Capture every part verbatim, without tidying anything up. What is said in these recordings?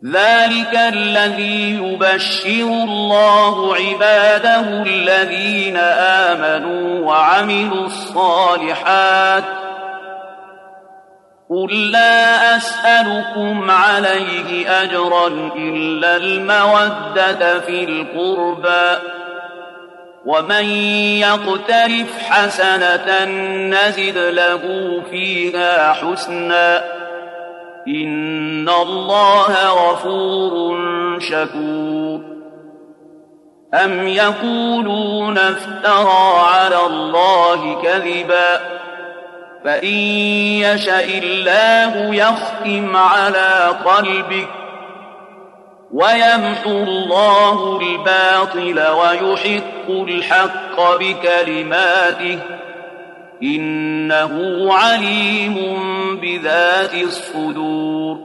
ذلك الذي يبشر الله عباده الذين آمنوا وعملوا الصالحات قل لا أسألكم عليه أجرا إلا المودة في القربى ومن يقترف حسنة نزد له فيها حسنا إن الله غفور شكور أم يقولون افترى على الله كذبا فإن يشأ الله يختم على قلبك ويمحو الله الباطل ويحق الحق بكلماته إنه عليم بذات الصدور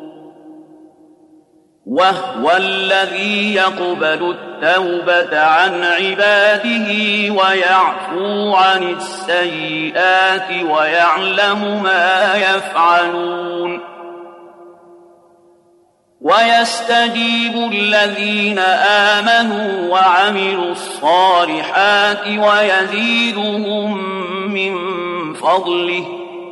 وهو الذي يقبل التوبة عن عباده ويعفو عن السيئات ويعلم ما يفعلون ويستجيب الذين آمنوا وعملوا الصالحات ويزيدهم من فضله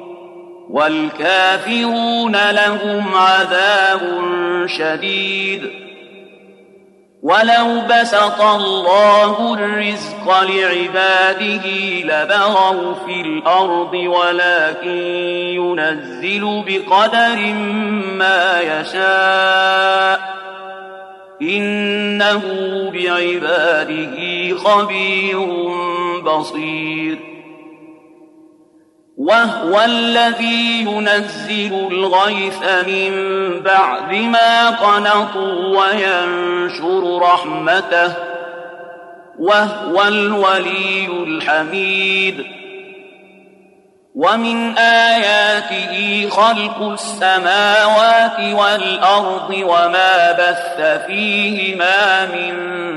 والكافرون لهم عذاب شديد ولو بسط الله الرزق لعباده لبغوا في الأرض ولكن ينزل بقدر ما يشاء إنه بعباده خبير بصير وهو الذي ينزل الغيث من بعد ما قنطوا وينشر رحمته وهو الولي الحميد ومن آياته خلق السماوات والأرض وما بث فيهما من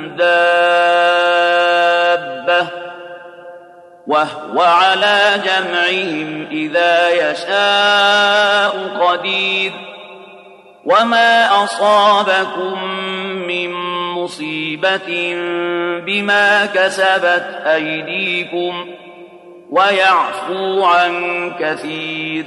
دابة وهو على جمعهم إذا يشاء قدير وما أصابكم من مصيبة بما كسبت أيديكم ويعفو عن كثير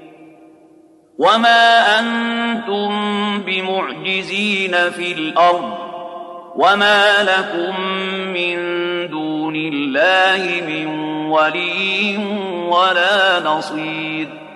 وما أنتم بمعجزين في الأرض وما لكم من دون الله من ولي ولا نصير